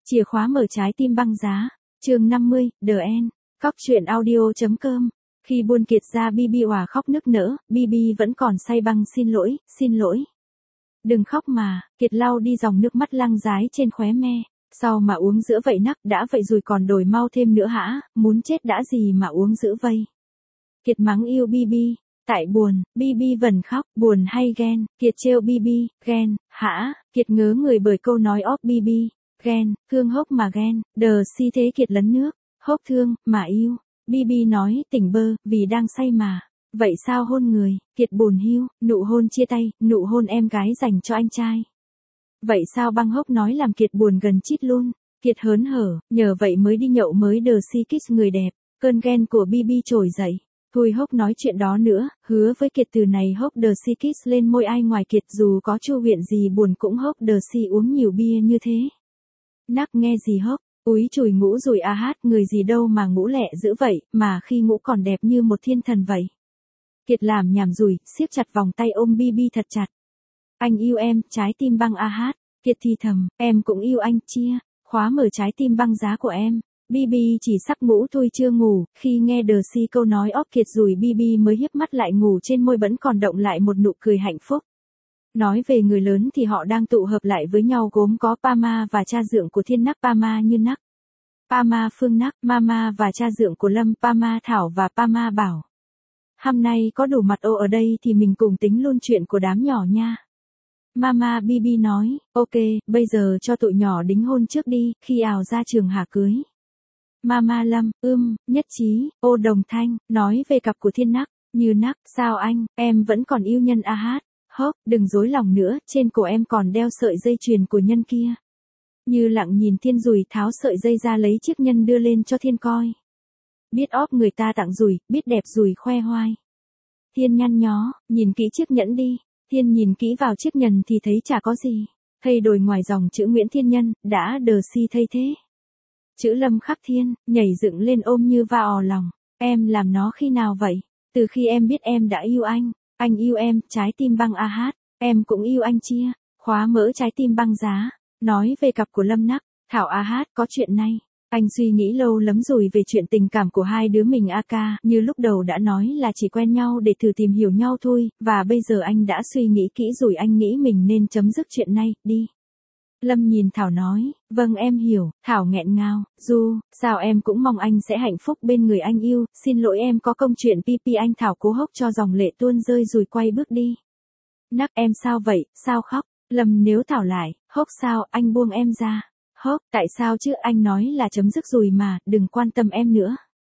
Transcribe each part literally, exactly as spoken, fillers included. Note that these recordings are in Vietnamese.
Chìa khóa mở trái tim băng giá. Chương năm mươi, The End. Cóc truyện audio.com. Khi buôn kiệt ra Bibi òa khóc nức nở, Bibi vẫn còn say băng xin lỗi, xin lỗi. Đừng khóc mà, Kiệt lau đi dòng nước mắt lăng rái trên khóe me. Sao mà uống giữa vậy nắc, đã vậy rồi còn đòi mau thêm nữa hả, muốn chết đã gì mà uống giữa vây. Kiệt mắng yêu Bibi. Tại buồn, Bibi vần khóc, buồn hay ghen, Kiệt trêu Bibi, ghen, hả, Kiệt ngớ người bởi câu nói of Bibi, ghen, thương hốc mà ghen, đờ si thế Kiệt lấn nước, hốc thương, mà yêu. Bibi nói, tỉnh bơ, vì đang say mà. Vậy sao hôn người, Kiệt buồn hiu, nụ hôn chia tay, nụ hôn em gái dành cho anh trai. Vậy sao băng hốc nói làm Kiệt buồn gần chít luôn, Kiệt hớn hở, nhờ vậy mới đi nhậu mới đờ si kiss người đẹp, cơn ghen của Bibi trồi dậy. Thôi hốc nói chuyện đó nữa, hứa với Kiệt từ này hốc đờ si kiss lên môi ai ngoài Kiệt dù có chu huyện gì buồn cũng hốc đờ si uống nhiều bia như thế. Nắc nghe gì hốc, úi chùi ngũ rồi a hát người gì đâu mà ngũ lẹ dữ vậy, mà khi ngũ còn đẹp như một thiên thần vậy. Kiệt làm nhảm rủi, siết chặt vòng tay ôm Bibi thật chặt. Anh yêu em, trái tim băng a hát, Kiệt thì thầm, em cũng yêu anh, chia, khóa mở trái tim băng giá của em. Bibi chỉ sắp ngủ thôi chưa ngủ, khi nghe đờ si câu nói óp Kiệt rồi Bibi mới hiếp mắt lại ngủ trên môi vẫn còn động lại một nụ cười hạnh phúc. Nói về người lớn thì họ đang tụ hợp lại với nhau gồm có Pama và cha dượng của Thiên Nắc Pama Như Nắc, Pama Phương Nắc, Mama và cha dượng của Lâm Pama Thảo và Pama Bảo. Hôm nay có đủ mặt ô ở đây thì mình cùng tính luôn chuyện của đám nhỏ nha. Mama Bibi nói, ok, bây giờ cho tụi nhỏ đính hôn trước đi, khi ào ra trường hả cưới. Mama Lâm, ưm, nhất trí, ô đồng thanh, nói về cặp của Thiên Nắc, Như Nắc, sao anh, em vẫn còn yêu nhân a hát, hốc, đừng dối lòng nữa, trên cổ em còn đeo sợi dây chuyền của nhân kia. Như lặng nhìn Thiên rùi tháo sợi dây ra lấy chiếc nhân đưa lên cho Thiên coi. Biết óp người ta tặng rùi, biết đẹp rùi khoe hoai. Thiên nhăn nhó, nhìn kỹ chiếc nhẫn đi, Thiên nhìn kỹ vào chiếc nhẫn thì thấy chả có gì, thay đổi ngoài dòng chữ Nguyễn Thiên Nhân, đã đờ si thay thế. Chữ Lâm khắc Thiên, nhảy dựng lên ôm Như va ò lòng, em làm nó khi nào vậy, từ khi em biết em đã yêu anh, anh yêu em, trái tim băng a hát, em cũng yêu anh chia, khóa mở trái tim băng giá, nói về cặp của Lâm Nắc, Thảo a hát có chuyện này, anh suy nghĩ lâu lắm rồi về chuyện tình cảm của hai đứa mình a ca, như lúc đầu đã nói là chỉ quen nhau để thử tìm hiểu nhau thôi, và bây giờ anh đã suy nghĩ kỹ rồi anh nghĩ mình nên chấm dứt chuyện này, đi. Lâm nhìn Thảo nói, vâng em hiểu, Thảo nghẹn ngào, Du, sao em cũng mong anh sẽ hạnh phúc bên người anh yêu, xin lỗi em có công chuyện pi pi anh Thảo cố hốc cho dòng lệ tuôn rơi rồi quay bước đi. Nắc em sao vậy, sao khóc, Lâm nếu Thảo lại, hốc sao, anh buông em ra, hốc, tại sao chứ anh nói là chấm dứt rồi mà, đừng quan tâm em nữa.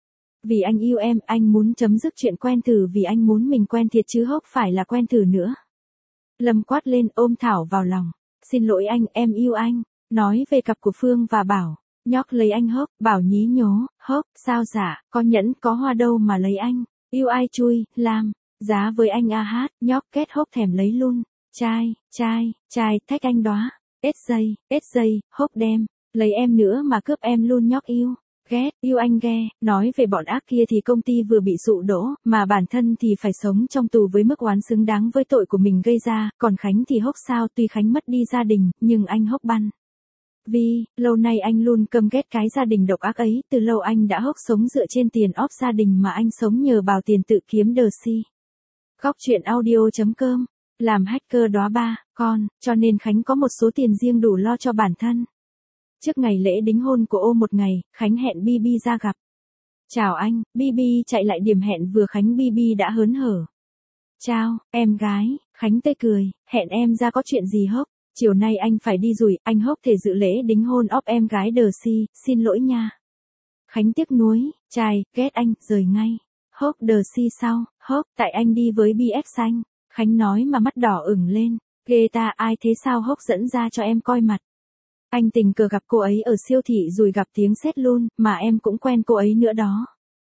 Vì anh yêu em, anh muốn chấm dứt chuyện quen thử vì anh muốn mình quen thiệt chứ hốc phải là quen thử nữa. Lâm quát lên ôm Thảo vào lòng. Xin lỗi anh, em yêu anh, nói về cặp của Phương và Bảo, nhóc lấy anh hốc, Bảo nhí nhố, hốc, sao dạ, có nhẫn, có hoa đâu mà lấy anh, yêu ai chui, làm, giá với anh a hát, nhóc kết hốc thèm lấy luôn, trai, trai, trai, thách anh đóa, ết dây, ết dây, hốc đem, lấy em nữa mà cướp em luôn nhóc yêu. Ghét, yêu anh ghe, nói về bọn ác kia thì công ty vừa bị dụ đổ, mà bản thân thì phải sống trong tù với mức oán xứng đáng với tội của mình gây ra, còn Khánh thì hốc sao tuy Khánh mất đi gia đình, nhưng anh hốc băn. Vì, lâu nay anh luôn căm ghét cái gia đình độc ác ấy, từ lâu anh đã hốc sống dựa trên tiền óp gia đình mà anh sống nhờ bào tiền tự kiếm đờ si. Cóc truyện audio.com, làm hacker đóa ba, con, cho nên Khánh có một số tiền riêng đủ lo cho bản thân. Trước ngày lễ đính hôn của ô một ngày, Khánh hẹn Bibi ra gặp. Chào anh, Bibi chạy lại điểm hẹn vừa Khánh Bibi đã hớn hở. Chào, em gái, Khánh tươi cười, hẹn em ra có chuyện gì hốc, chiều nay anh phải đi rồi, anh hốc thể dự lễ đính hôn óp em gái đờ si, xin lỗi nha. Khánh tiếc nuối, trai, ghét anh, rời ngay. Hốc đờ si sao, hốc, tại anh đi với bi ép xanh, Khánh nói mà mắt đỏ ửng lên, ghê ta ai thế sao hốc dẫn ra cho em coi mặt. Anh tình cờ gặp cô ấy ở siêu thị rồi gặp tiếng sét luôn, mà em cũng quen cô ấy nữa đó.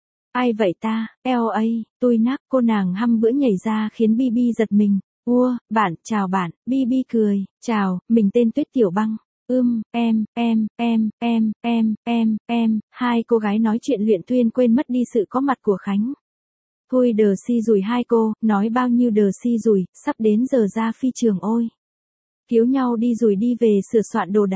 Ai vậy ta, lờ a, tôi nắc, cô nàng hăm bữa nhảy ra khiến Bibi giật mình. Ua, bạn, chào bạn, Bibi cười, chào, mình tên Tuyết Tiểu Băng. Ưm, em, em, em, em, em, em, em, hai cô gái nói chuyện luyện thuyên quên mất đi sự có mặt của Khánh. Thôi đờ si rủi hai cô, nói bao nhiêu đờ si rủi, sắp đến giờ ra phi trường ôi. Cứu nhau đi rồi đi về sửa soạn đồ đạc.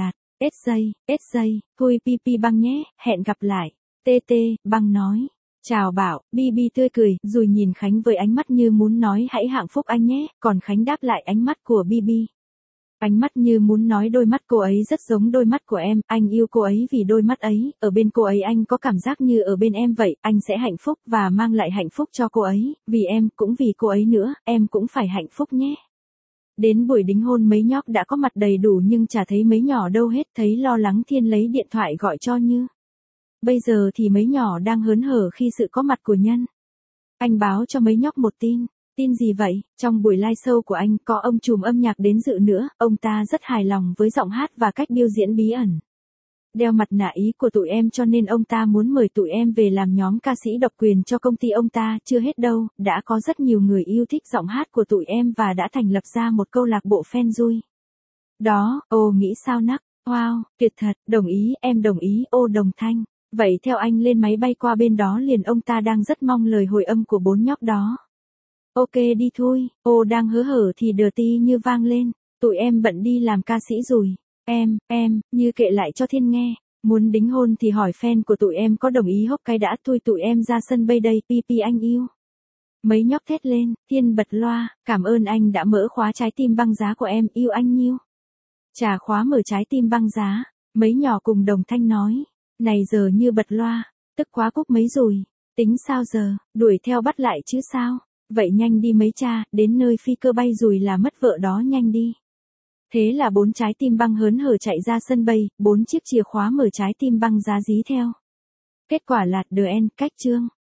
ét giây, ét giây, thôi pi pi băng nhé, hẹn gặp lại. tê tê, băng nói. Chào Bảo, Bi Bi tươi cười, rồi nhìn Khánh với ánh mắt như muốn nói hãy hạnh phúc anh nhé, còn Khánh đáp lại ánh mắt của Bi Bi. Ánh mắt như muốn nói đôi mắt cô ấy rất giống đôi mắt của em, anh yêu cô ấy vì đôi mắt ấy, ở bên cô ấy anh có cảm giác như ở bên em vậy, anh sẽ hạnh phúc và mang lại hạnh phúc cho cô ấy, vì em, cũng vì cô ấy nữa, em cũng phải hạnh phúc nhé. Đến buổi đính hôn mấy nhóc đã có mặt đầy đủ nhưng chả thấy mấy nhỏ đâu hết, thấy lo lắng Thiên lấy điện thoại gọi cho Như. Bây giờ thì mấy nhỏ đang hớn hở khi sự có mặt của Nhân. Anh báo cho mấy nhóc một tin. Tin gì vậy? Trong buổi live show của anh có ông trùm âm nhạc đến dự nữa, ông ta rất hài lòng với giọng hát và cách biểu diễn bí ẩn. Đeo mặt nạ ý của tụi em cho nên ông ta muốn mời tụi em về làm nhóm ca sĩ độc quyền cho công ty ông ta, chưa hết đâu, đã có rất nhiều người yêu thích giọng hát của tụi em và đã thành lập ra một câu lạc bộ fan vui. Đó, ô nghĩ sao nắc, wow, tuyệt thật, đồng ý, em đồng ý, ô đồng thanh. Vậy theo anh lên máy bay qua bên đó liền, ông ta đang rất mong lời hồi âm của bốn nhóc đó. Ok đi thôi, ô đang hớ hở thì đờ ti Như vang lên, tụi em bận đi làm ca sĩ rồi. Em, em, Như kệ lại cho Thiên nghe, muốn đính hôn thì hỏi fan của tụi em có đồng ý hốc cái đã, thôi tụi em ra sân bay đây, pi pi anh yêu. Mấy nhóc thét lên, Thiên bật loa, cảm ơn anh đã mở khóa trái tim băng giá của em, yêu anh nhiêu. Chà khóa mở trái tim băng giá, mấy nhỏ cùng đồng thanh nói, này giờ Như bật loa, tức quá cúc mấy rồi, tính sao giờ, đuổi theo bắt lại chứ sao. Vậy nhanh đi mấy cha, đến nơi phi cơ bay rồi là mất vợ đó, nhanh đi. Thế là bốn trái tim băng hớn hở chạy ra sân bay, bốn chiếc chìa khóa mở trái tim băng giá dí theo. Kết quả là The End, cách chương.